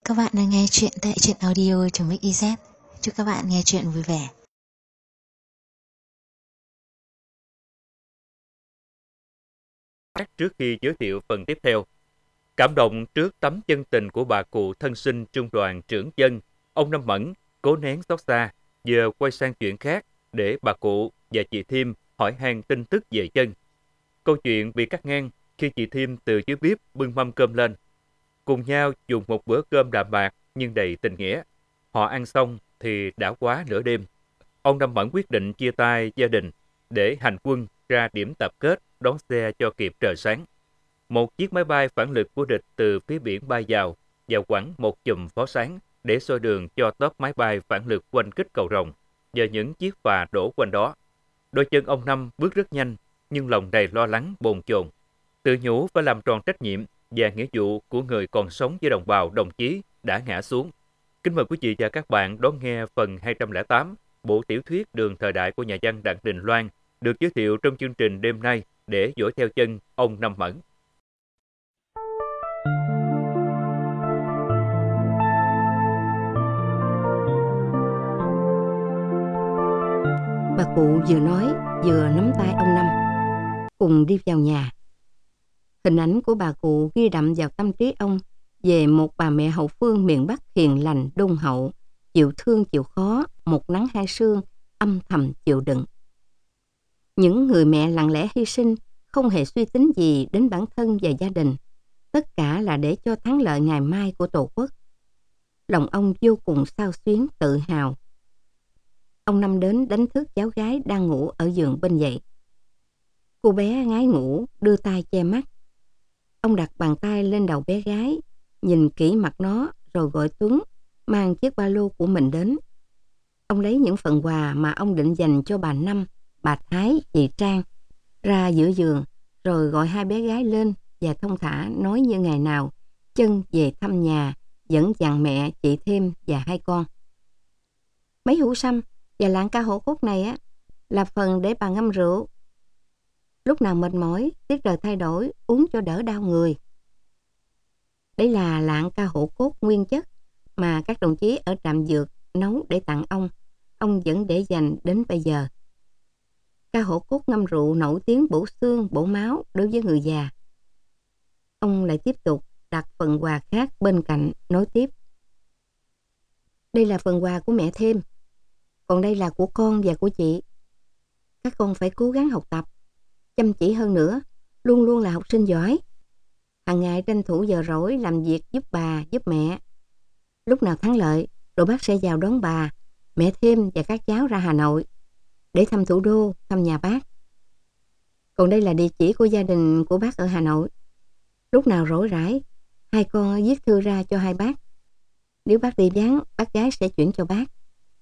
Các bạn đang nghe chuyện tại truyện audio.mix.iz. Chúc các bạn nghe chuyện vui vẻ. Trước khi giới thiệu phần tiếp theo, cảm động trước tấm chân tình của bà cụ thân sinh trung đoàn trưởng dân, ông Năm Mẫn cố nén xót xa, giờ quay sang chuyện khác để bà cụ và chị Thiêm hỏi han tin tức về dân. Câu chuyện bị cắt ngang khi chị Thiêm từ dưới bếp bưng mâm cơm lên. Cùng nhau dùng một bữa cơm đạm bạc nhưng đầy tình nghĩa. Họ ăn xong thì đã quá nửa đêm. Ông Năm Mẫn quyết định chia tay gia đình để hành quân ra điểm tập kết đón xe cho kịp trời sáng. Một chiếc máy bay phản lực của địch từ phía biển bay vào và quẳng một chùm pháo sáng để soi đường cho tốp máy bay phản lực quanh kích cầu Rồng và những chiếc phà đổ quanh đó. Đôi chân ông Năm bước rất nhanh nhưng lòng đầy lo lắng bồn chồn. Tự nhủ phải làm tròn trách nhiệm và nghĩa vụ của người còn sống với đồng bào đồng chí đã ngã xuống. Kính mời quý vị và các bạn đón nghe phần 208 bộ tiểu thuyết Đường thời đại của nhà văn Đặng Đình Loan được giới thiệu trong chương trình đêm nay để dõi theo chân ông Năm Mẫn. Bà cụ vừa nói vừa nắm tay ông Năm cùng đi vào nhà. Hình ảnh của bà cụ ghi đậm vào tâm trí ông về một bà mẹ hậu phương miền Bắc hiền lành đôn hậu, chịu thương chịu khó, một nắng hai sương, âm thầm chịu đựng. Những người mẹ lặng lẽ hy sinh, không hề suy tính gì đến bản thân và gia đình, tất cả là để cho thắng lợi ngày mai của Tổ quốc. Lòng ông vô cùng xao xuyến tự hào. Ông Năm đến đánh thức cháu gái đang ngủ ở giường bên dậy. Cô bé ngái ngủ, đưa tay che mắt. Ông đặt bàn tay lên đầu bé gái, nhìn kỹ mặt nó rồi gọi Tuấn mang chiếc ba lô của mình đến. Ông lấy những phần quà mà ông định dành cho bà Năm, bà Thái, chị Trang ra giữa giường, rồi gọi hai bé gái lên và thông thả nói như ngày nào, chân về thăm nhà, dẫn dặn mẹ, chị Thêm và hai con. Mấy hũ sâm và lạng ca hổ cốt này á là phần để bà ngâm rượu. Lúc nào mệt mỏi, tiết trời thay đổi, uống cho đỡ đau người. Đây là lạng ca hổ cốt nguyên chất mà các đồng chí ở trạm dược nấu để tặng ông. Ông vẫn để dành đến bây giờ. Ca hổ cốt ngâm rượu nổi tiếng bổ xương, bổ máu đối với người già. Ông lại tiếp tục đặt phần quà khác bên cạnh, nói tiếp. Đây là phần quà của mẹ Thêm. Còn đây là của con và của chị. Các con phải cố gắng học tập, chăm chỉ hơn nữa, luôn luôn là học sinh giỏi. Hàng ngày tranh thủ giờ rỗi làm việc giúp bà, giúp mẹ. Lúc nào thắng lợi, rồi bác sẽ vào đón bà, mẹ Thêm và các cháu ra Hà Nội để thăm thủ đô, thăm nhà bác. Còn đây là địa chỉ của gia đình của bác ở Hà Nội. Lúc nào rỗi rãi, hai con viết thư ra cho hai bác. Nếu bác đi vắng, bác gái sẽ chuyển cho bác.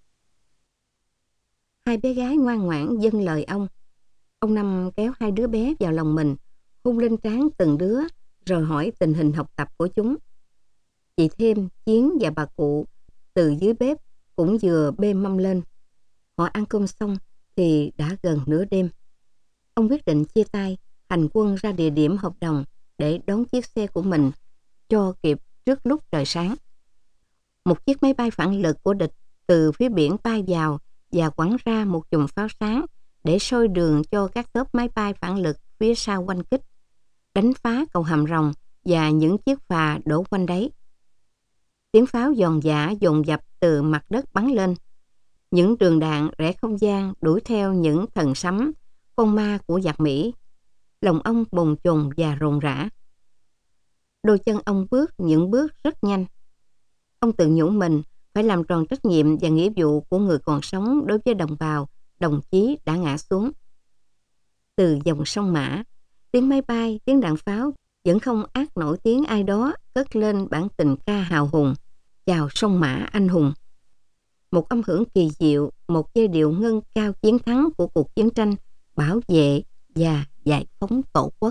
Hai bé gái ngoan ngoãn vâng lời ông. Ông Năm kéo hai đứa bé vào lòng mình, hôn lên trán từng đứa, rồi hỏi tình hình học tập của chúng. Chị Thêm, Chiến và bà cụ từ dưới bếp cũng vừa bê mâm lên. Họ ăn cơm xong thì đã gần nửa đêm. Ông quyết định chia tay, hành quân ra địa điểm hợp đồng để đón chiếc xe của mình cho kịp trước lúc trời sáng. Một chiếc máy bay phản lực của địch từ phía biển bay vào và quẳng ra một chùm pháo sáng để soi đường cho các tốp máy bay phản lực phía sau quanh kích, đánh phá cầu Hàm Rồng và những chiếc phà đổ quanh đấy. Tiếng pháo giòn giã dồn dập từ mặt đất bắn lên. Những đường đạn rẽ không gian đuổi theo những thần sấm, con ma của giặc Mỹ. Lòng ông bồn chồn và rộn rã. Đôi chân ông bước những bước rất nhanh. Ông tự nhủ mình phải làm tròn trách nhiệm và nghĩa vụ của người còn sống đối với đồng bào, đồng chí đã ngã xuống. Từ dòng sông Mã, tiếng máy bay, tiếng đạn pháo vẫn không át nổi tiếng ai đó cất lên bản tình ca hào hùng, chào sông Mã anh hùng. Một âm hưởng kỳ diệu, một giai điệu ngân cao chiến thắng của cuộc chiến tranh bảo vệ và giải phóng Tổ quốc.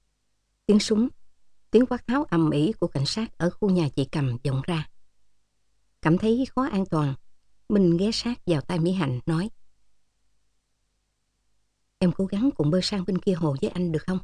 Tiếng súng, tiếng quát tháo ầm ĩ của cảnh sát ở khu nhà chị Cầm vọng ra. Cảm thấy khó an toàn, Minh ghé sát vào tai Mỹ Hạnh nói: Em cố gắng cùng bơi sang bên kia hồ với anh được không?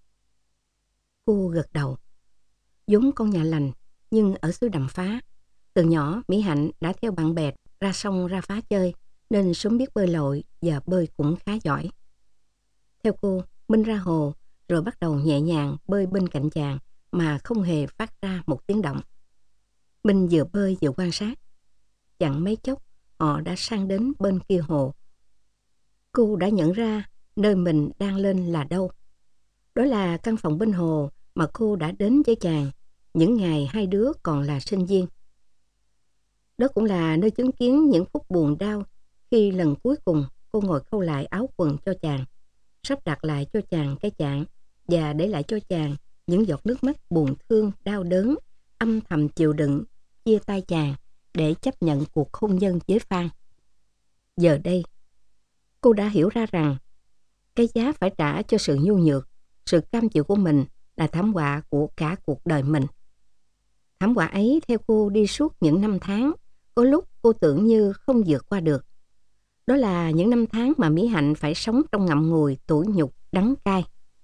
Cô gật đầu. Vốn con nhà lành, nhưng ở xứ đầm phá, từ nhỏ Mỹ Hạnh đã theo bạn bè ra sông ra phá chơi, nên sớm biết bơi lội và bơi cũng khá giỏi. Theo cô, Minh ra hồ rồi bắt đầu nhẹ nhàng bơi bên cạnh chàng mà không hề phát ra một tiếng động. Minh vừa bơi vừa quan sát. Chẳng mấy chốc họ đã sang đến bên kia hồ. Cô đã nhận ra nơi mình đang lên là đâu. Đó là căn phòng bên hồ mà cô đã đến với chàng những ngày hai đứa còn là sinh viên. Đó cũng là nơi chứng kiến những phút buồn đau khi lần cuối cùng cô ngồi khâu lại áo quần cho chàng, sắp đặt lại cho chàng cái chạn và để lại cho chàng những giọt nước mắt buồn thương, đau đớn, âm thầm chịu đựng, chia tay chàng để chấp nhận cuộc hôn nhân với Phan. Giờ đây, cô đã hiểu ra rằng cái giá phải trả cho sự nhu nhược, sự cam chịu của mình là thảm họa của cả cuộc đời mình. Thảm họa ấy theo cô đi suốt những năm tháng, có lúc cô tưởng như không vượt qua được. Đó là những năm tháng mà Mỹ Hạnh phải sống trong ngậm ngùi tủi nhục đắng cay.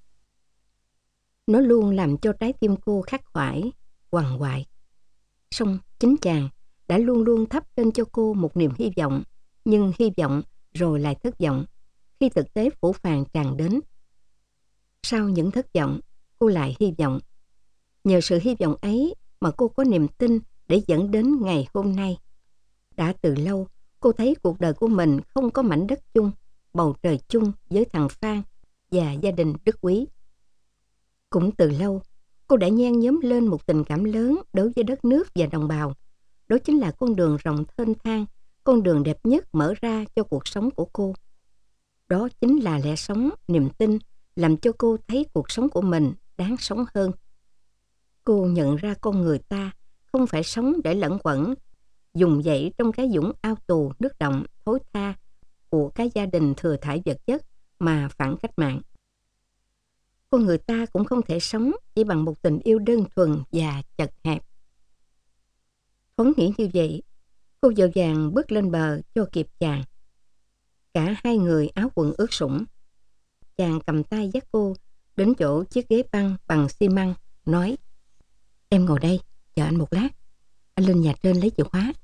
Nó luôn làm cho trái tim cô khắc khoải, quằn quại. Song chính chàng đã luôn luôn thắp lên cho cô một niềm hy vọng, nhưng hy vọng rồi lại thất vọng khi thực tế phũ phàng tràn đến. Sau những thất vọng, cô lại hy vọng. Nhờ sự hy vọng ấy mà cô có niềm tin để dẫn đến ngày hôm nay. Đã từ lâu, cô thấy cuộc đời của mình không có mảnh đất chung, bầu trời chung với thằng Phan và gia đình Đức Quý. Cũng từ lâu, cô đã nhen nhóm lên một tình cảm lớn đối với đất nước và đồng bào. Đó chính là con đường rộng thênh thang, con đường đẹp nhất mở ra cho cuộc sống của cô. Đó chính là lẽ sống, niềm tin làm cho cô thấy cuộc sống của mình đáng sống hơn. Cô nhận ra con người ta không phải sống để lẩn quẩn, dùng dãy trong cái vũng ao tù nước động thối tha của cái gia đình thừa thãi vật chất mà phản cách mạng. Con người ta cũng không thể sống chỉ bằng một tình yêu đơn thuần và chật hẹp. Thoáng nghĩ như vậy, cô vội vàng bước lên bờ cho kịp chàng. Cả hai người áo quần ướt sũng. Chàng cầm tay dắt cô đến chỗ chiếc ghế băng bằng xi măng, nói: Em ngồi đây, chờ anh một lát. Anh lên nhà trên lấy chìa khóa.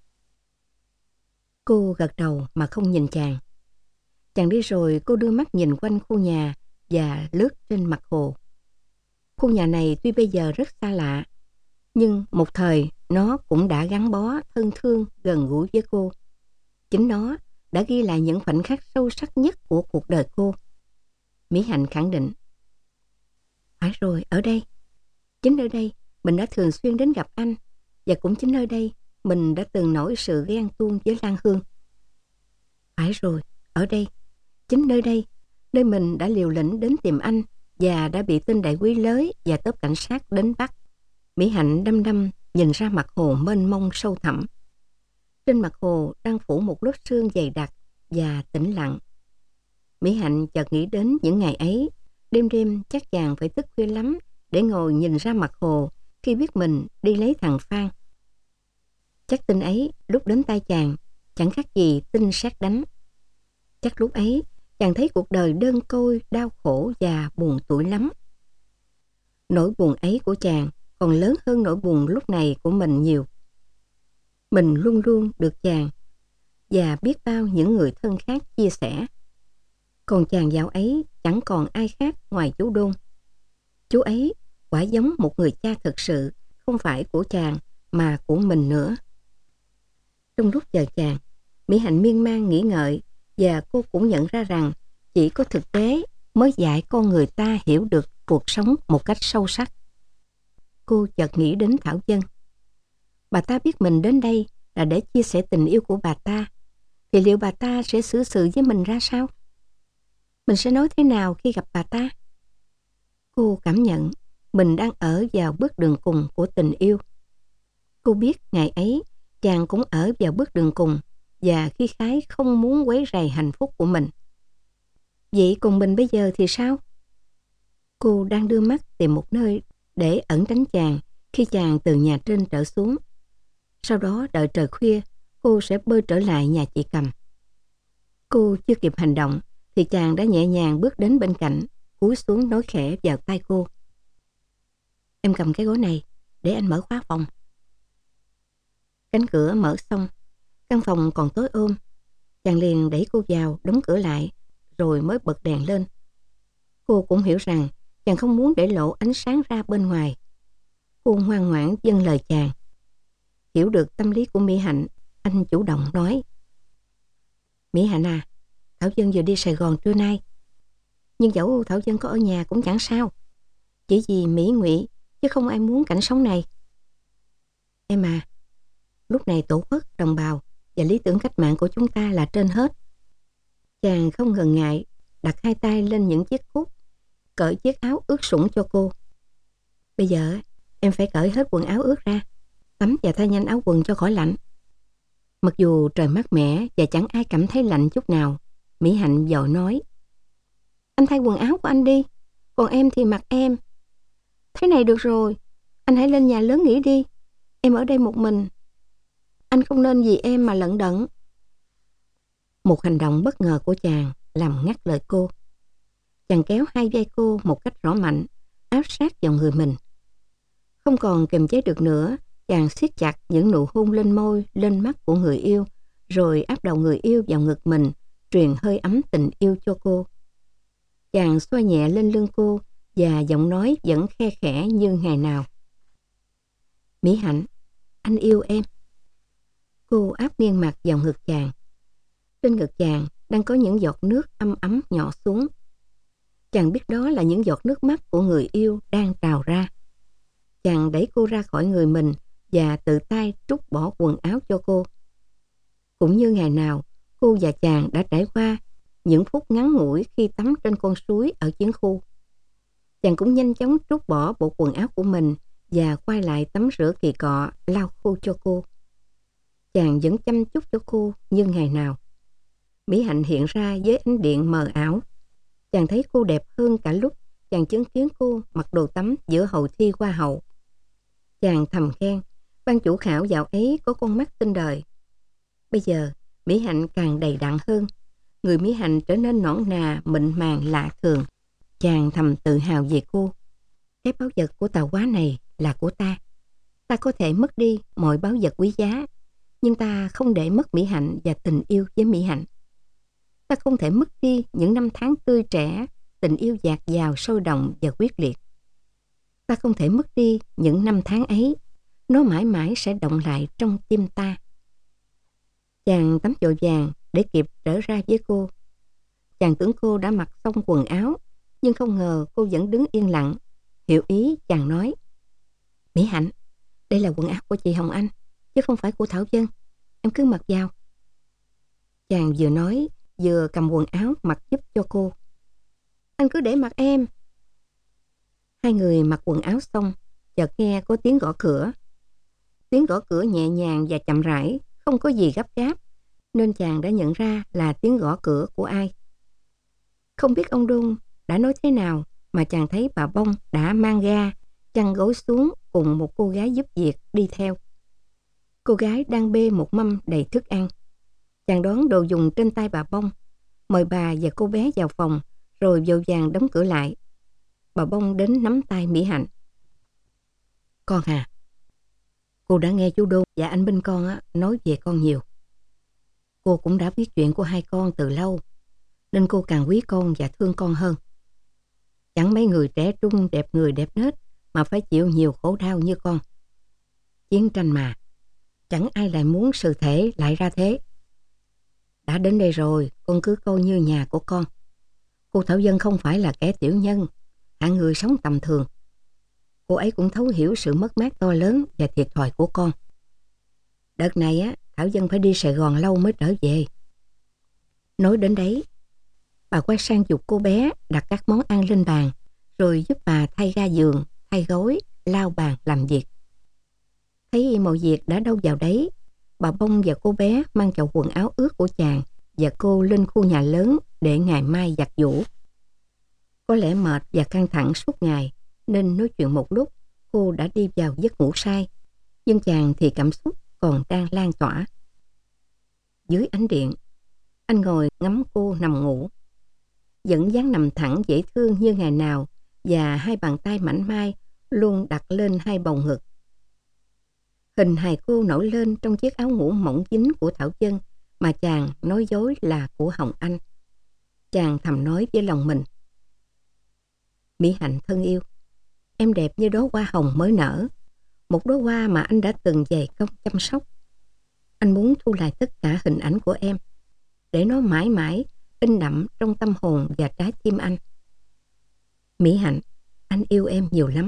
Cô gật đầu mà không nhìn chàng. Chàng đi rồi cô đưa mắt nhìn quanh khu nhà và lướt trên mặt hồ. Khu nhà này tuy bây giờ rất xa lạ, nhưng một thời nó cũng đã gắn bó thân thương gần gũi với cô. Chính nó đã ghi lại những khoảnh khắc sâu sắc nhất của cuộc đời cô. Mỹ Hạnh khẳng định: Phải rồi, ở đây. Chính ở đây mình đã thường xuyên đến gặp anh, và cũng chính nơi đây mình đã từng nổi sự ghen tuông với Lan Hương. Phải rồi, ở đây. Chính nơi đây, nơi mình đã liều lĩnh đến tìm anh và đã bị tên đại quý lới và tớp cảnh sát đến bắt. Mỹ Hạnh đăm đăm nhìn ra mặt hồ mênh mông sâu thẳm. Trên mặt hồ đang phủ một lớp sương dày đặc và tĩnh lặng. Mỹ Hạnh chợt nghĩ đến những ngày ấy, đêm đêm chắc chàng phải thức khuya lắm để ngồi nhìn ra mặt hồ khi biết mình đi lấy thằng Phan. Chắc tin ấy lúc đến tay chàng chẳng khác gì tin sét đánh. Chắc lúc ấy chàng thấy cuộc đời đơn côi, đau khổ và buồn tủi lắm. Nỗi buồn ấy của chàng còn lớn hơn nỗi buồn lúc này của mình nhiều. Mình luôn luôn được chàng và biết bao những người thân khác chia sẻ. Còn chàng dạo ấy chẳng còn ai khác ngoài chú Đôn. Chú ấy quả giống một người cha thực sự, không phải của chàng mà của mình nữa. Trong lúc chờ chàng, Mỹ Hạnh miên man nghĩ ngợi, và cô cũng nhận ra rằng chỉ có thực tế mới dạy con người ta hiểu được cuộc sống một cách sâu sắc. Cô chợt nghĩ đến Thảo Dân. Bà ta biết mình đến đây là để chia sẻ tình yêu của bà ta, thì liệu bà ta sẽ xử sự với mình ra sao? Mình sẽ nói thế nào khi gặp bà ta? Cô cảm nhận mình đang ở vào bước đường cùng của tình yêu. Cô biết ngày ấy chàng cũng ở vào bước đường cùng, và khi khái không muốn quấy rầy hạnh phúc của mình. Vậy còn mình bây giờ thì sao? Cô đang đưa mắt tìm một nơi để ẩn tránh chàng khi chàng từ nhà trên trở xuống. Sau đó đợi trời khuya, cô sẽ bơi trở lại nhà chị Cầm. Cô chưa kịp hành động thì chàng đã nhẹ nhàng bước đến bên cạnh, cúi xuống nói khẽ vào tai cô. Em cầm cái gối này để anh mở khóa phòng. Cánh cửa mở xong, căn phòng còn tối ôm. Chàng liền đẩy cô vào, đóng cửa lại, rồi mới bật đèn lên. Cô cũng hiểu rằng chàng không muốn để lộ ánh sáng ra bên ngoài. Cô ngoan ngoãn vâng lời chàng. Hiểu được tâm lý của Mỹ Hạnh, anh chủ động nói. Mỹ Hạnh à, Thảo Dân vừa đi Sài Gòn trưa nay. Nhưng dẫu Thảo Dân có ở nhà cũng chẳng sao. Chỉ vì Mỹ Ngụy, chứ không ai muốn cảnh sống này. Em à, lúc này tổ quốc, đồng bào và lý tưởng cách mạng của chúng ta là trên hết. Chàng không ngần ngại đặt hai tay lên những chiếc cúc, cởi chiếc áo ướt sũng cho cô. Bây giờ em phải cởi hết quần áo ướt ra, tắm và thay nhanh áo quần cho khỏi lạnh. Mặc dù trời mát mẻ và chẳng ai cảm thấy lạnh chút nào, Mỹ Hạnh vội nói. Anh thay quần áo của anh đi, còn em thì mặc em. Thế này được rồi, anh hãy lên nhà lớn nghỉ đi. Em ở đây một mình. Anh không nên vì em mà lận đận. Một hành động bất ngờ của chàng làm ngắt lời cô. Chàng kéo hai vai cô một cách rõ mạnh, áp sát vào người mình. Không còn kiềm chế được nữa, chàng siết chặt những nụ hôn lên môi, lên mắt của người yêu, rồi áp đầu người yêu vào ngực mình, truyền hơi ấm tình yêu cho cô. Chàng xoa nhẹ lên lưng cô và giọng nói vẫn khe khẽ như ngày nào. Mỹ Hạnh, anh yêu em. Cô áp nghiêng mặt vào ngực chàng. Trên ngực chàng đang có những giọt nước ấm ấm nhỏ xuống. Chàng biết đó là những giọt nước mắt của người yêu đang trào ra. Chàng đẩy cô ra khỏi người mình và tự tay trút bỏ quần áo cho cô. Cũng như ngày nào, cô và chàng đã trải qua những phút ngắn ngủi khi tắm trên con suối ở chiến khu. Chàng cũng nhanh chóng trút bỏ bộ quần áo của mình và quay lại tắm rửa kỳ cọ, lau khô cho cô. Chàng vẫn chăm chút cho cô như ngày nào. Mỹ Hạnh hiện ra với ánh điện mờ ảo. Chàng thấy cô đẹp hơn cả lúc chàng chứng kiến cô mặc đồ tắm giữa hầu thi hoa hậu. Chàng thầm khen, ban chủ khảo dạo ấy có con mắt tinh đời. Bây giờ, Mỹ Hạnh càng đầy đặn hơn. Người Mỹ Hạnh trở nên nõn nà, mịn màng lạ thường. Chàng thầm tự hào về cô. Cái báu vật của tàu hóa này là của ta. Ta có thể mất đi mọi báu vật quý giá, nhưng ta không để mất Mỹ Hạnh và tình yêu với Mỹ Hạnh. Ta không thể mất đi những năm tháng tươi trẻ, tình yêu dạt dào, sôi động và quyết liệt. Ta không thể mất đi những năm tháng ấy. Nó mãi mãi sẽ động lại trong tim ta. Chàng tắm vội vàng để kịp trở ra với cô. Chàng tưởng cô đã mặc xong quần áo, nhưng không ngờ cô vẫn đứng yên lặng. Hiểu ý, chàng nói. Mỹ Hạnh, đây là quần áo của chị Hồng Anh, chứ không phải của Thảo Dân. Em cứ mặc vào. Chàng vừa nói, vừa cầm quần áo mặc giúp cho cô. Anh cứ để mặc em. Hai người mặc quần áo xong, chợt nghe có tiếng gõ cửa. Tiếng gõ cửa nhẹ nhàng và chậm rãi, không có gì gấp gáp, nên chàng đã nhận ra là tiếng gõ cửa của ai. Không biết ông Đôn đã nói thế nào mà chàng thấy bà Bông đã mang ga, chăn gối xuống cùng một cô gái giúp việc đi theo. Cô gái đang bê một mâm đầy thức ăn. Chàng đón đồ dùng trên tay bà Bông, mời bà và cô bé vào phòng, rồi vội vàng đóng cửa lại. Bà Bông đến nắm tay Mỹ Hạnh. Con à, cô đã nghe chú Đôn và anh bên con nói về con nhiều. Cô cũng đã biết chuyện của hai con từ lâu, nên cô càng quý con và thương con hơn. Chẳng mấy người trẻ trung đẹp người đẹp nết mà phải chịu nhiều khổ đau như con. Chiến tranh mà, chẳng ai lại muốn sự thể lại ra thế. Đã đến đây rồi, con cứ coi như nhà của con. Cô Thảo Dân không phải là kẻ tiểu nhân, hạng người sống tầm thường. Cô ấy cũng thấu hiểu sự mất mát to lớn và thiệt thòi của con. Đợt này Thảo Dân phải đi Sài Gòn lâu mới trở về. Nói đến đấy, bà quay sang giục cô bé đặt các món ăn lên bàn, rồi giúp bà thay ga giường, thay gối, lau bàn làm việc. Thấy mọi việc đã đâu vào đấy, bà Bông và cô bé mang chậu quần áo ướt của chàng và cô lên khu nhà lớn để ngày mai giặt giũ. Có lẽ mệt và căng thẳng suốt ngày, nên nói chuyện một lúc, cô đã đi vào giấc ngủ say. Nhưng chàng thì cảm xúc còn đang lan tỏa. Dưới ánh điện, anh ngồi ngắm cô nằm ngủ. Vẫn dáng nằm thẳng dễ thương như ngày nào và hai bàn tay mảnh mai luôn đặt lên hai bầu ngực. Hình hài cô nổi lên trong chiếc áo ngủ mỏng dính của Thảo Dân mà chàng nói dối là của Hồng Anh. Chàng thầm nói với lòng mình: Mỹ Hạnh thân yêu, em đẹp như đóa hoa hồng mới nở, một đóa hoa mà anh đã từng dày công chăm sóc. Anh muốn thu lại tất cả hình ảnh của em, để nó mãi mãi in đậm trong tâm hồn và trái tim anh. Mỹ Hạnh, anh yêu em nhiều lắm.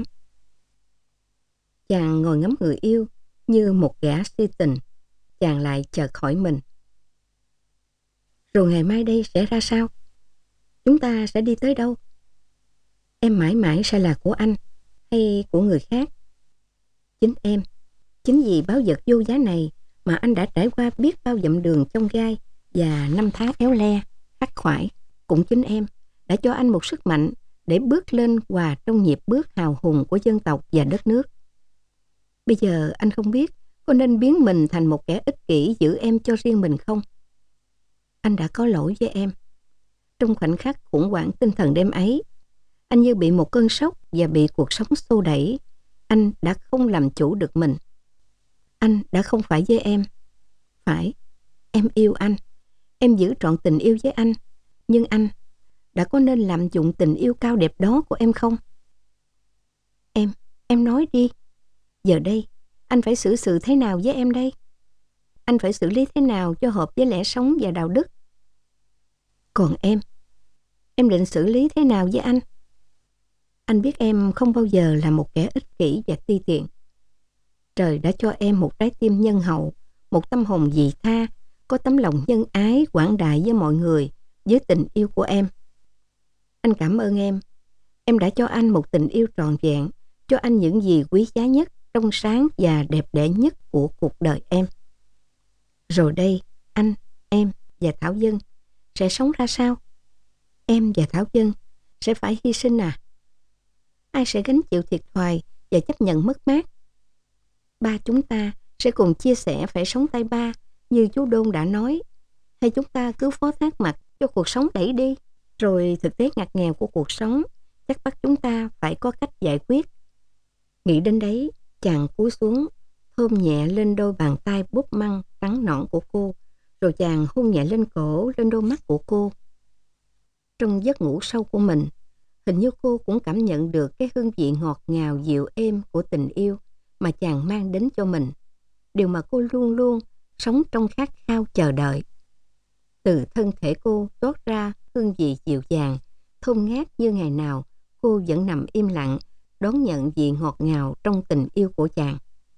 Chàng ngồi ngắm người yêu như một gã si tình. Chàng lại chợt hỏi mình: Rồi ngày mai đây sẽ ra sao? Chúng ta sẽ đi tới đâu? Em mãi mãi sẽ là của anh hay của người khác? Chính em, chính vì báu vật vô giá này mà anh đã trải qua biết bao dặm đường chông gai và năm tháng éo le, khắc khoải. Cũng chính em đã cho anh một sức mạnh để bước lên hòa trong nhịp bước hào hùng của dân tộc và đất nước. Bây giờ anh không biết có nên biến mình thành một kẻ ích kỷ giữ em cho riêng mình không? Anh đã có lỗi với em. Trong khoảnh khắc khủng hoảng tinh thần đêm ấy, anh như bị một cơn sốc và bị cuộc sống xô đẩy. Anh đã không làm chủ được mình. Anh đã không phải với em. Phải, em yêu anh. Em giữ trọn tình yêu với anh. Nhưng anh đã có nên lạm dụng tình yêu cao đẹp đó của em không? Em nói đi. Giờ đây, anh phải xử sự thế nào với em đây? Anh phải xử lý thế nào cho hợp với lẽ sống và đạo đức? Còn em định xử lý thế nào với anh? Anh biết em không bao giờ là một kẻ ích kỷ và ti tiện. Trời đã cho em một trái tim nhân hậu, một tâm hồn vị tha, có tấm lòng nhân ái, quảng đại với mọi người, với tình yêu của em. Anh cảm ơn em. Em đã cho anh một tình yêu trọn vẹn, cho anh những gì quý giá nhất, trong sáng và đẹp đẽ nhất của cuộc đời em. Rồi đây, anh, em và Thảo Dân sẽ sống ra sao? Em và Thảo Dân sẽ phải hy sinh à? Ai sẽ gánh chịu thiệt thòi và chấp nhận mất mát? Ba chúng ta sẽ cùng chia sẻ phải sống tay ba như chú Đôn đã nói, hay chúng ta cứ phó thác mặc cho cuộc sống đẩy đi, rồi thực tế ngặt nghèo của cuộc sống chắc bắt chúng ta phải có cách giải quyết. Nghĩ đến đấy, chàng cúi xuống thơm nhẹ lên đôi bàn tay búp măng trắng nõn của cô, rồi chàng hôn nhẹ lên cổ, lên đôi mắt của cô. Trong giấc ngủ sâu của mình, hình như cô cũng cảm nhận được cái hương vị ngọt ngào dịu êm của tình yêu mà chàng mang đến cho mình, điều mà cô luôn luôn sống trong khát khao chờ đợi. Từ thân thể cô toát ra hương vị dịu dàng, thơm ngát như ngày nào cô vẫn nằm im lặng đón nhận vị ngọt ngào trong tình yêu của chàng.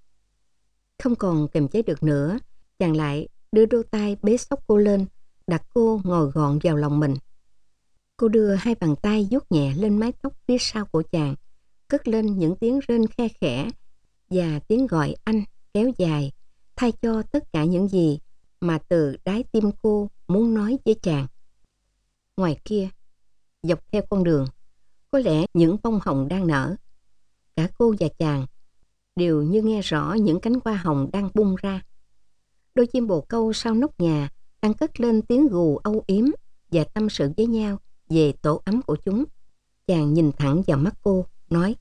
Không còn kiềm chế được nữa, chàng lại đưa đôi tay bế xốc cô lên, đặt cô ngồi gọn vào lòng mình. Cô đưa hai bàn tay vuốt nhẹ lên mái tóc phía sau của chàng, cất lên những tiếng rên khe khẽ và tiếng gọi anh kéo dài, thay cho tất cả những gì mà từ đáy tim cô muốn nói với chàng. Ngoài kia, dọc theo con đường, có lẽ những bông hồng đang nở. Cả cô và chàng đều như nghe rõ những cánh hoa hồng đang bung ra. Đôi chim bồ câu sau nóc nhà đang cất lên tiếng gù âu yếm và tâm sự với nhau về tổ ấm của chúng. Chàng nhìn thẳng vào mắt cô, nói: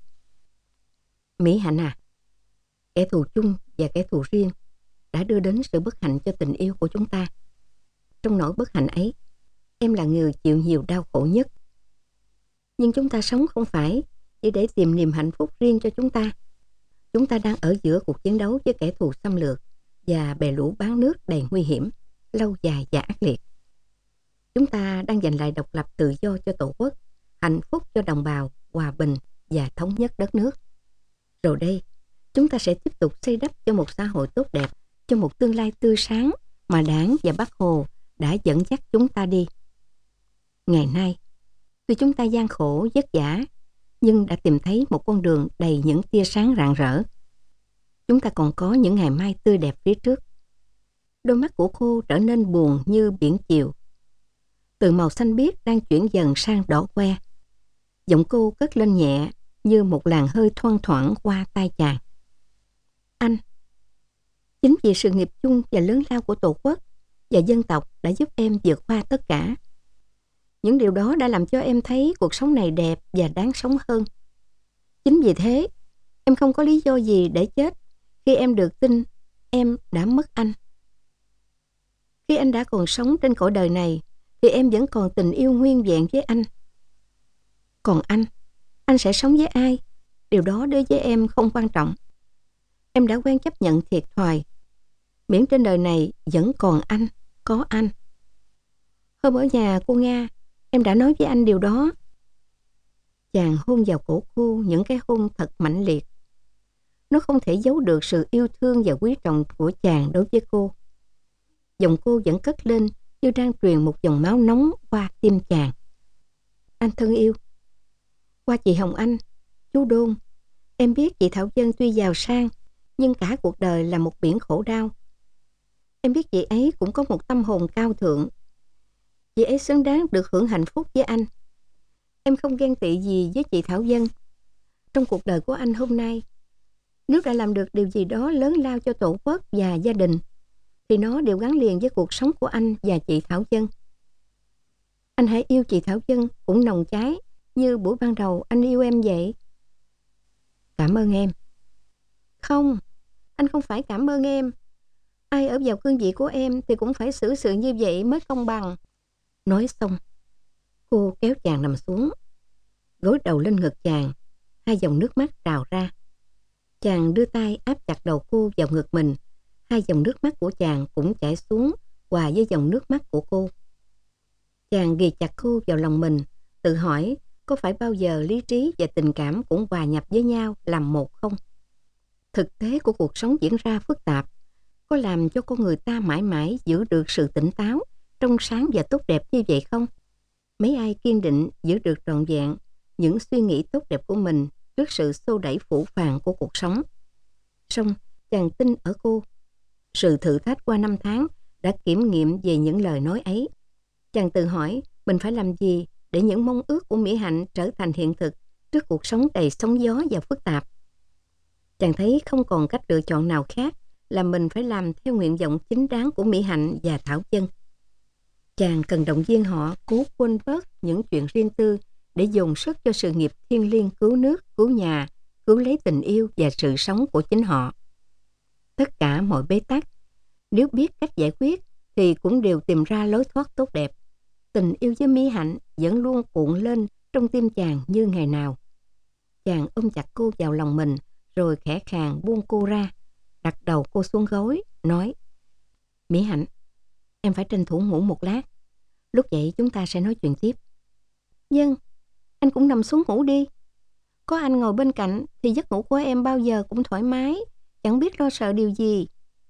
Mỹ Hạnh à, kẻ thù chung và kẻ thù riêng đã đưa đến sự bất hạnh cho tình yêu của chúng ta. Trong nỗi bất hạnh ấy, em là người chịu nhiều đau khổ nhất. Nhưng chúng ta sống không phải chỉ để tìm niềm hạnh phúc riêng cho chúng ta. Chúng ta đang ở giữa cuộc chiến đấu với kẻ thù xâm lược và bè lũ bán nước đầy nguy hiểm, lâu dài và ác liệt. Chúng ta đang giành lại độc lập tự do cho Tổ quốc, hạnh phúc cho đồng bào, hòa bình và thống nhất đất nước. Rồi đây, chúng ta sẽ tiếp tục xây đắp cho một xã hội tốt đẹp, cho một tương lai tươi sáng mà Đảng và Bác Hồ đã dẫn dắt chúng ta đi. Ngày nay, tuy chúng ta gian khổ, vất vả, nhưng đã tìm thấy một con đường đầy những tia sáng rạng rỡ. Chúng ta còn có những ngày mai tươi đẹp phía trước. Đôi mắt của cô trở nên buồn như biển chiều. Từ màu xanh biếc đang chuyển dần sang đỏ que. Giọng cô cất lên nhẹ như một làn hơi thoang thoảng qua tai chàng. Anh, Chính vì sự nghiệp chung và lớn lao của Tổ quốc và dân tộc đã giúp em vượt qua tất cả. Những điều đó đã làm cho em thấy cuộc sống này đẹp và đáng sống hơn. Chính vì thế, em không có lý do gì để chết khi em được tin em đã mất anh. Khi anh đã còn sống trên cõi đời này, thì em vẫn còn tình yêu nguyên vẹn với anh. Còn anh sẽ sống với ai? Điều đó đối với em không quan trọng. Em đã quen chấp nhận thiệt thòi. Miễn trên đời này vẫn còn anh, có anh. Hôm ở nhà cô Nga, em đã nói với anh điều đó. Chàng hôn vào cổ cô những cái hôn thật mãnh liệt. Nó không thể giấu được sự yêu thương và quý trọng của chàng đối với cô. Giọng cô vẫn cất lên như đang truyền một dòng máu nóng qua tim chàng. Anh thân yêu, qua chị Hồng Anh, chú Đôn, em biết chị Thảo Dân tuy giàu sang, nhưng cả cuộc đời là một biển khổ đau. Em biết chị ấy cũng có một tâm hồn cao thượng. Chị ấy xứng đáng được hưởng hạnh phúc với anh. Em không ghen tị gì với chị Thảo Dân. Trong cuộc đời của anh hôm nay, nếu đã làm được điều gì đó lớn lao cho Tổ quốc và gia đình, thì nó đều gắn liền với cuộc sống của anh và chị Thảo Dân. Anh hãy yêu chị Thảo Dân cũng nồng cháy như buổi ban đầu anh yêu em vậy. Cảm ơn em. Không, anh không phải cảm ơn em. Ai ở vào cương vị của em thì cũng phải xử sự như vậy mới công bằng. Nói xong, cô kéo chàng nằm xuống, gối đầu lên ngực chàng, hai dòng nước mắt trào ra. Chàng đưa tay áp chặt đầu cô vào ngực mình, hai dòng nước mắt của chàng cũng chảy xuống hòa với dòng nước mắt của cô. Chàng ghì chặt cô vào lòng mình, tự hỏi có phải bao giờ lý trí và tình cảm cũng hòa nhập với nhau làm một không? Thực tế của cuộc sống diễn ra phức tạp, có làm cho con người ta mãi mãi giữ được sự tỉnh táo, trong sáng và tốt đẹp như vậy không? Mấy ai kiên định giữ được trọn vẹn những suy nghĩ tốt đẹp của mình trước sự xô đẩy phũ phàng của cuộc sống? Song chàng tin ở cô. Sự thử thách qua 5 tháng đã kiểm nghiệm về những lời nói ấy. Chàng tự hỏi mình phải làm gì để những mong ước của Mỹ Hạnh trở thành hiện thực trước cuộc sống đầy sóng gió và phức tạp. Chàng thấy không còn cách lựa chọn nào khác là mình phải làm theo nguyện vọng chính đáng của Mỹ Hạnh và Thảo Dân. Chàng cần động viên họ cố quên bớt những chuyện riêng tư để dồn sức cho sự nghiệp thiêng liêng cứu nước, cứu nhà, cứu lấy tình yêu và sự sống của chính họ. Tất cả mọi bế tắc, nếu biết cách giải quyết thì cũng đều tìm ra lối thoát tốt đẹp. Tình yêu với Mỹ Hạnh vẫn luôn cuộn lên trong tim chàng như ngày nào. Chàng ôm chặt cô vào lòng mình, rồi khẽ khàng buông cô ra, đặt đầu cô xuống gối, nói: Mỹ Hạnh, em phải tranh thủ ngủ một lát. Lúc dậy chúng ta sẽ nói chuyện tiếp. Vâng, anh cũng nằm xuống ngủ đi. Có anh ngồi bên cạnh thì giấc ngủ của em bao giờ cũng thoải mái, chẳng biết lo sợ điều gì.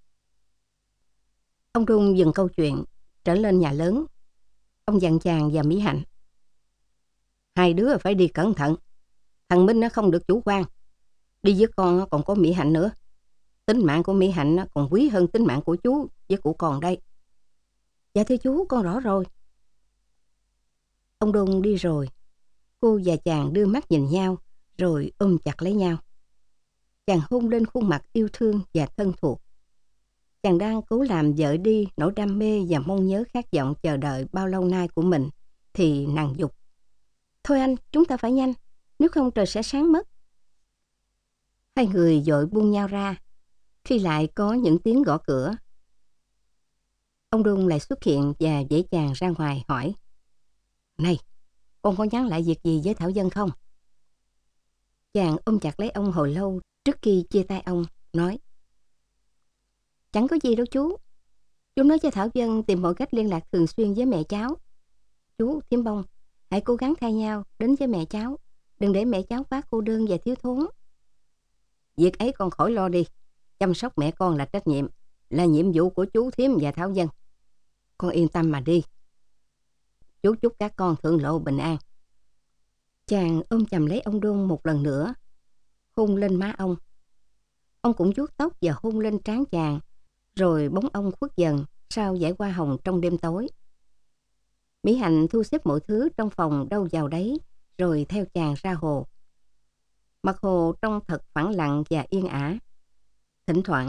Ông Trung dừng câu chuyện, trở lên nhà lớn. Ông dặn chàng và Mỹ Hạnh: Hai đứa phải đi cẩn thận. Thằng Minh nó không được chủ quan. Đi với con còn có Mỹ Hạnh nữa. Tính mạng của Mỹ Hạnh còn quý hơn tính mạng của chú với của con đây. Dạ thưa chú, con rõ rồi. Ông Đôn đi rồi. Cô và chàng đưa mắt nhìn nhau, rồi ôm chặt lấy nhau. Chàng hôn lên khuôn mặt yêu thương và thân thuộc. Chàng đang cố làm vợ đi nỗi đam mê và mong nhớ khát vọng chờ đợi bao lâu nay của mình, thì nàng giục: Thôi anh, chúng ta phải nhanh, nếu không trời sẽ sáng mất. Hai người vội buông nhau ra, khi lại có những tiếng gõ cửa. Ông Đôn lại xuất hiện và dễ chàng ra ngoài hỏi: Này, con có nhắn lại việc gì với Thảo Dân không? Chàng ôm chặt lấy ông hồi lâu trước khi chia tay ông, nói: Chẳng có gì đâu chú. Chú nói cho Thảo Dân tìm mọi cách liên lạc thường xuyên với mẹ cháu. Chú, Thiếm Bông, hãy cố gắng thay nhau đến với mẹ cháu. Đừng để mẹ cháu quá cô đơn và thiếu thốn. Việc ấy con khỏi lo đi. Chăm sóc mẹ con là trách nhiệm, là nhiệm vụ của chú Thiếm và Thảo Dân. Con yên tâm mà đi. Chú chúc các con thượng lộ bình an. Chàng ôm chầm lấy ông Đôn một lần nữa, hôn lên má ông. Ông cũng vuốt tóc và hôn lên trán chàng, rồi bóng ông khuất dần sau dải hoa hồng trong đêm tối. Mỹ Hạnh thu xếp mọi thứ trong phòng đâu vào đấy, rồi theo chàng ra hồ. Mặt hồ trông thật phẳng lặng và yên ả. Thỉnh thoảng,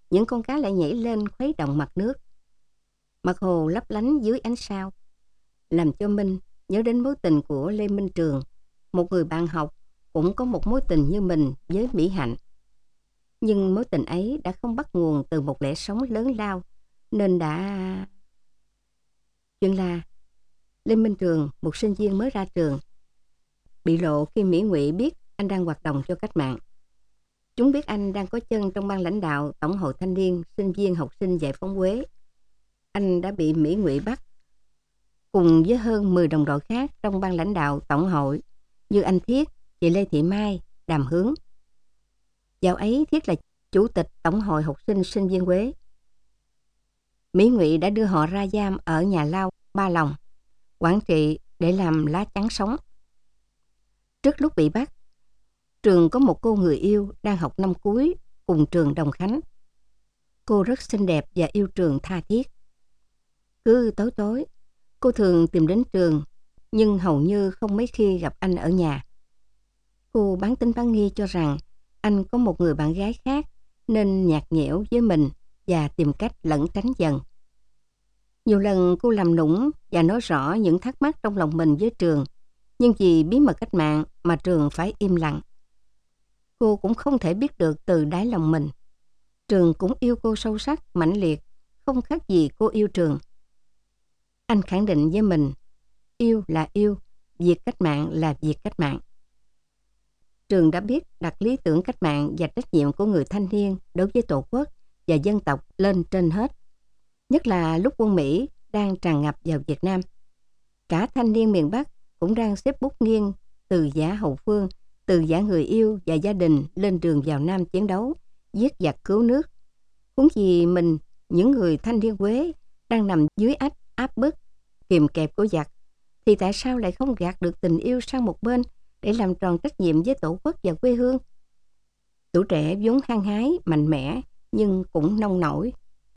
những con cá lại nhảy lên khuấy động mặt nước. Mặt hồ lấp lánh dưới ánh sao, làm cho Minh nhớ đến mối tình của Lê Minh Trường, một người bạn học cũng có một mối tình như mình với Mỹ Hạnh. Nhưng mối tình ấy đã không bắt nguồn từ một lẽ sống lớn lao, nên đã... Chuyện là Lê Minh Trường, một sinh viên mới ra trường, bị lộ khi Mỹ Ngụy biết anh đang hoạt động cho cách mạng. Chúng biết anh đang có chân trong ban lãnh đạo Tổng hội Thanh niên Sinh viên Học sinh Giải phóng Huế. Anh đã bị Mỹ Ngụy bắt, cùng với hơn 10 đồng đội khác trong ban lãnh đạo Tổng hội, như anh Thiết, chị Lê Thị Mai, Đàm Hướng. Dạo ấy Thiết là chủ tịch Tổng hội Học sinh Sinh viên Huế. Mỹ Ngụy đã đưa họ ra giam ở nhà lao Ba Lòng, Quảng Trị để làm lá chắn sống. Trước lúc bị bắt, Trường có một cô người yêu đang học năm cuối cùng trường Đồng Khánh. Cô rất xinh đẹp và yêu Trường tha thiết. Cứ tối tối, cô thường tìm đến Trường, nhưng hầu như không mấy khi gặp anh ở nhà. Cô bán tín bán nghi cho rằng anh có một người bạn gái khác nên nhạt nhẽo với mình và tìm cách lẩn tránh dần. Nhiều lần cô làm nũng và nói rõ những thắc mắc trong lòng mình với Trường, nhưng vì bí mật cách mạng mà Trường phải im lặng. Cô cũng không thể biết được từ đáy lòng mình. Trường cũng yêu cô sâu sắc, mãnh liệt, không khác gì cô yêu Trường. Anh khẳng định với mình, yêu là yêu, việc cách mạng là việc cách mạng. Trường đã biết đặt lý tưởng cách mạng và trách nhiệm của người thanh niên đối với Tổ quốc và dân tộc lên trên hết. Nhất là lúc quân Mỹ đang tràn ngập vào Việt Nam. Cả thanh niên miền Bắc cũng đang xếp bút nghiêng từ giã hậu phương, từ giã người yêu và gia đình lên đường vào Nam chiến đấu, giết giặc cứu nước. Huống gì mình, những người thanh niên Huế đang nằm dưới ách áp bức, kìm kẹp của giặc, thì tại sao lại không gạt được tình yêu sang một bên để làm tròn trách nhiệm với Tổ quốc và quê hương? Tuổi trẻ vốn hăng hái, mạnh mẽ, nhưng cũng nông nổi.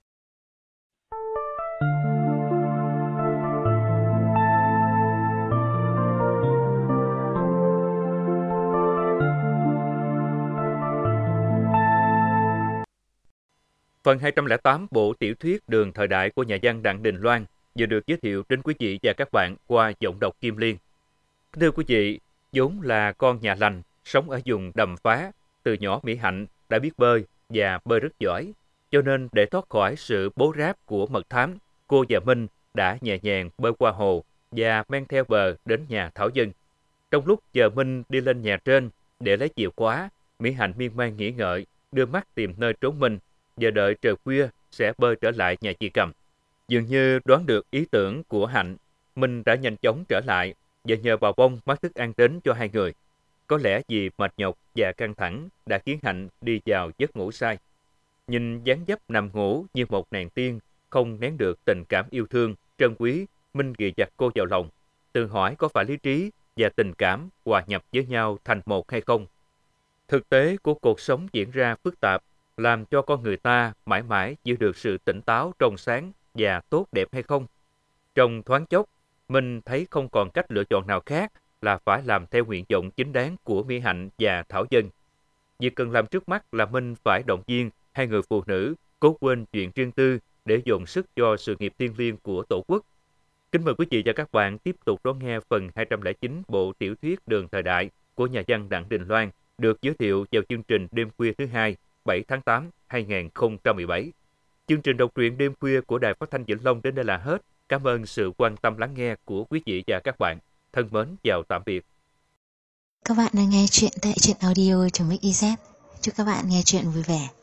Phần 208 bộ tiểu thuyết Đường thời đại của nhà văn Đặng Đình Loan vừa được giới thiệu đến quý vị và các bạn qua giọng đọc Kim Liên. Thưa quý vị, vốn là con nhà lành, sống ở vùng đầm phá, từ nhỏ Mỹ Hạnh đã biết bơi và bơi rất giỏi. Cho nên để thoát khỏi sự bố ráp của mật thám, cô và Minh đã nhẹ nhàng bơi qua hồ và men theo bờ đến nhà Thảo Dân. Trong lúc chờ Minh đi lên nhà trên để lấy chìa khóa, Mỹ Hạnh miên man nghĩ ngợi, đưa mắt tìm nơi trốn Minh, và đợi trời khuya sẽ bơi trở lại nhà chị Cầm. Dường như đoán được ý tưởng của Hạnh, Minh đã nhanh chóng trở lại và nhờ bà Bông mang thức ăn đến cho hai người. Có lẽ vì mệt nhọc và căng thẳng đã khiến Hạnh đi vào giấc ngủ say. Nhìn dáng dấp nằm ngủ như một nàng tiên, không nén được tình cảm yêu thương, trân quý, Minh ghì chặt cô vào lòng, tự hỏi có phải lý trí và tình cảm hòa nhập với nhau thành một hay không. Thực tế của cuộc sống diễn ra phức tạp, làm cho con người ta mãi mãi giữ được sự tỉnh táo trong sáng và tốt đẹp hay không. Trong thoáng chốc, Minh thấy không còn cách lựa chọn nào khác là phải làm theo nguyện vọng chính đáng của Mỹ Hạnh và Thảo Dân. Việc cần làm trước mắt là Minh phải động viên hai người phụ nữ cố quên chuyện riêng tư để dồn sức cho sự nghiệp thiêng liêng của Tổ quốc. Kính mời quý vị và các bạn tiếp tục đón nghe phần 209 bộ tiểu thuyết Đường thời đại của nhà văn Đặng Đình Loan được giới thiệu vào chương trình Đêm khuya thứ hai, 7 tháng 8, 2017. Chương trình đọc truyện đêm khuya của Đài Phát thanh Vĩnh Long đến đây là hết. Cảm ơn sự quan tâm lắng nghe của quý vị và các bạn. Thân mến, chào tạm biệt. Các bạn đang nghe chuyện tại truyện audio.mix.iz. Chúc các bạn nghe chuyện vui vẻ.